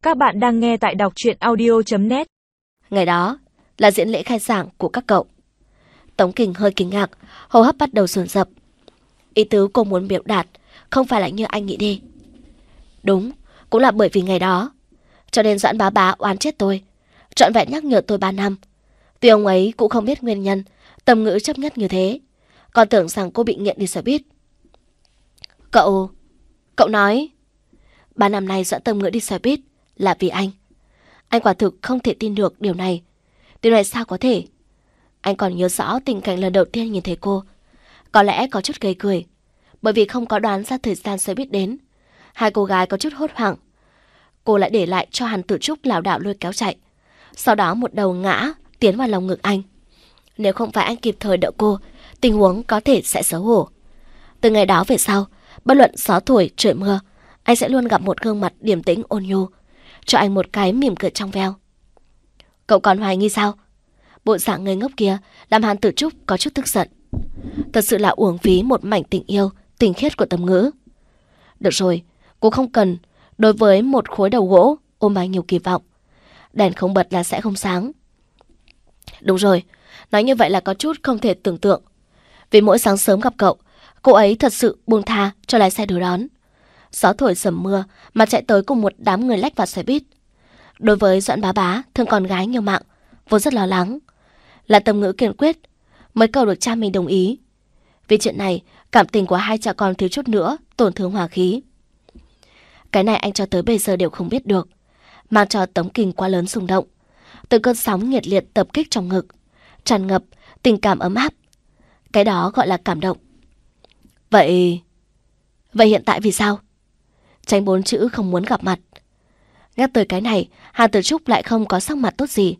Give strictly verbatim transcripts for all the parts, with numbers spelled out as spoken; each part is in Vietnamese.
Các bạn đang nghe tại đọc truyện audio chấm net. Ngày đó là diễn lễ khai giảng của các cậu. Tống Kình hơi kinh ngạc, hô hấp bắt đầu dồn dập. Ý tứ cô muốn biểu đạt không phải là như anh nghĩ đi. Đúng, cũng là bởi vì ngày đó, cho nên Doãn bá bá oán chết tôi, trọn vẹn nhắc nhở tôi ba năm. Tuy ông ấy cũng không biết nguyên nhân Tâm Ngữ chấp nhất như thế, còn tưởng rằng cô bị nghiện đi xe buýt. Cậu, cậu nói ba năm nay Doãn Tâm Ngữ đi xe buýt là vì anh. Anh quả thực không thể tin được điều này. Điều này sao có thể? Anh còn nhớ rõ tình cảnh lần đầu tiên nhìn thấy cô. Có lẽ có chút gây cười, bởi vì không có đoán ra thời gian xe buýt đến. Hai cô gái có chút hốt hoảng. Cô lại để lại cho Hàn Tử Trúc lảo đảo lôi kéo chạy, sau đó một đầu ngã tiến vào lòng ngực anh. Nếu không phải anh kịp thời đỡ cô, tình huống có thể sẽ xấu hổ. Từ ngày đó về sau, bất luận gió thổi trời mưa, anh sẽ luôn gặp một gương mặt điềm tĩnh ôn nhu, cho anh một cái mỉm cười trong veo. Cậu còn hoài nghi sao? Bộ dạng ngây ngốc kia làm Hàn Tử Trúc có chút tức giận. Thật sự là uổng phí một mảnh tình yêu tình khiết của Tâm Ngữ. Được rồi, cô không cần đối với một khối đầu gỗ ôm bao nhiêu kỳ vọng. Đèn không bật là sẽ không sáng. Đúng rồi, nói như vậy là có chút không thể tưởng tượng. Vì mỗi sáng sớm gặp cậu, cô ấy thật sự buông tha cho lái xe đưa đón. Gió thổi sầm mưa mà chạy tới cùng một đám người lách vào xe buýt. Đối với Doãn bá bá thương con gái nhiều mạng, vốn rất lo lắng. Là Tâm Ngữ kiên quyết mới cầu được cha mình đồng ý. Vì chuyện này, cảm tình của hai cha con thiếu chút nữa tổn thương hòa khí. Cái này anh cho tới bây giờ đều không biết được, mang cho Tống Kình quá lớn xung động. Từ cơn sóng nhiệt liệt tập kích trong ngực, tràn ngập tình cảm ấm áp. Cái đó gọi là cảm động. Vậy... Vậy hiện tại vì sao? Tránh bốn chữ không muốn gặp mặt. Nhắc tới cái này, Hàn Tử Trúc lại không có sắc mặt tốt gì.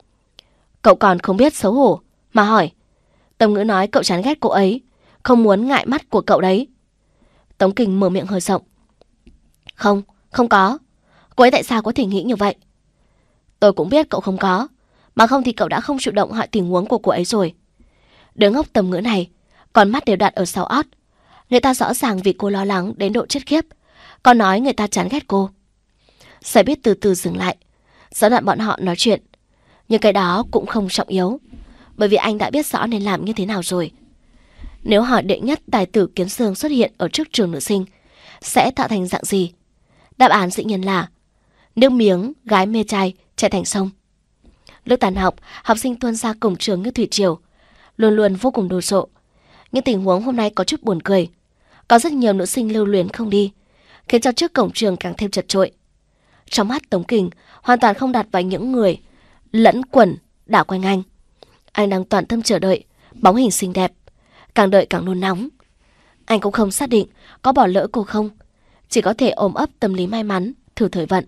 Cậu còn không biết xấu hổ mà hỏi. Tâm Ngữ nói cậu chán ghét cô ấy, không muốn ngại mắt của cậu đấy. Tống Kình mở miệng hơi rộng. Không, không có. Cô ấy tại sao có thể nghĩ như vậy? Tôi cũng biết cậu không có, mà không thì cậu đã không chủ động hỏi tình huống của cô ấy rồi. Đứa ngốc Tâm Ngữ này, con mắt đều đặt ở sau ót. Người ta rõ ràng vì cô lo lắng đến độ chết khiếp, còn nói người ta chán ghét cô. Xe buýt từ từ dừng lại, giai đoạn bọn họ nói chuyện. Nhưng cái đó cũng không trọng yếu, bởi vì anh đã biết rõ nên làm như thế nào rồi. Nếu hỏi đệ nhất tài tử Kiến Sương xuất hiện ở trước trường nữ sinh sẽ tạo thành dạng gì? Đáp án dĩ nhiên là nước miếng gái mê trai chảy thành sông. Lúc tàn học, học sinh tuôn ra cổng trường như thủy triều, luôn luôn vô cùng đồ sộ. Nhưng tình huống hôm nay có chút buồn cười. Có rất nhiều nữ sinh lưu luyến không đi, khiến cho trước cổng trường càng thêm chật chội. Trong mắt Tống Kình hoàn toàn không đặt vào những người lẫn quẩn đảo quanh anh. Anh đang toàn tâm chờ đợi bóng hình xinh đẹp, càng đợi càng nôn nóng. Anh cũng không xác định có bỏ lỡ cô không, chỉ có thể ôm ấp tâm lý may mắn thử thời vận.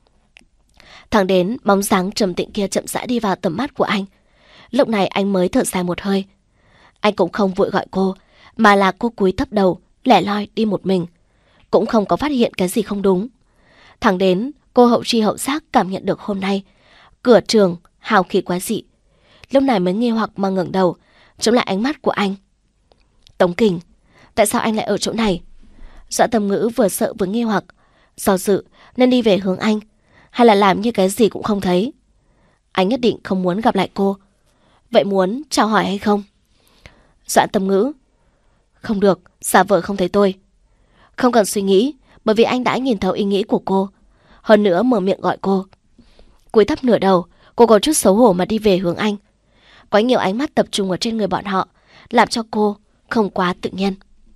Thẳng đến bóng dáng trầm tĩnh kia chậm rãi đi vào tầm mắt của anh, lúc này anh mới thở dài một hơi. Anh cũng không vội gọi cô, mà là cô cúi thấp đầu lẻ loi đi một mình, cũng không có phát hiện cái gì không đúng. Thẳng đến cô hậu tri hậu giác cảm nhận được hôm nay cửa trường hào khí quái dị, lúc này mới nghi hoặc mà ngẩng đầu chống lại ánh mắt của anh. Tống Kình, tại sao anh lại ở chỗ này? Doãn Tâm Ngữ vừa sợ vừa nghi hoặc, do dự nên đi về hướng anh, hay là làm như cái gì cũng không thấy. Anh nhất định không muốn gặp lại cô. Vậy muốn chào hỏi hay không? Doãn Tâm Ngữ, không được, giả vờ không thấy tôi. Không cần suy nghĩ, bởi vì anh đã nhìn thấu ý nghĩ của cô. Hơn nữa mở miệng gọi cô. Cúi thấp nửa đầu, cô có chút xấu hổ mà đi về hướng anh. Quá nhiều ánh mắt tập trung ở trên người bọn họ, làm cho cô không quá tự nhiên.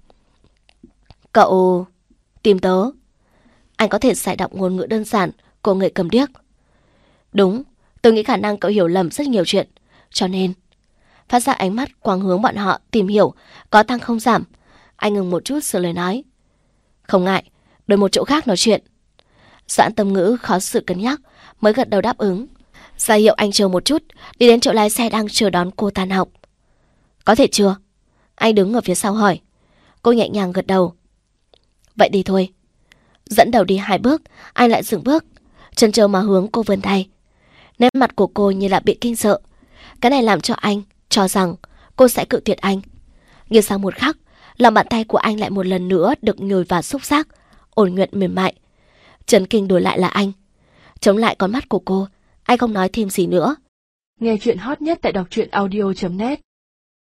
Cậu... tìm tớ. Anh có thể giải đọc ngôn ngữ đơn giản của người cầm điếc. Đúng, tôi nghĩ khả năng cậu hiểu lầm rất nhiều chuyện, cho nên... Phát ra ánh mắt quang hướng bọn họ tìm hiểu có tăng không giảm. Anh ngừng một chút rồi lời nói. Không ngại, đổi một chỗ khác nói chuyện. Doãn Tâm Ngữ khó sự cân nhắc mới gật đầu đáp ứng, ra hiệu anh chờ một chút, đi đến chỗ lái xe đang chờ đón cô tan học. Có thể chưa? Anh đứng ở phía sau hỏi. Cô nhẹ nhàng gật đầu. Vậy đi thôi. Dẫn đầu đi hai bước, anh lại dừng bước, chần chờ mà hướng cô vươn tay. Nét mặt của cô như là bị kinh sợ. Cái này làm cho anh cho rằng cô sẽ cự tuyệt anh. Nhưng sau một khắc, lòng bàn tay của anh lại một lần nữa được nhồi vào xúc giác ổn nhuận mềm mại. Chấn kinh đổi lại là anh. Chống lại con mắt của cô, anh không nói thêm gì nữa. Nghe chuyện hot nhất tại đọc truyện audio chấm net.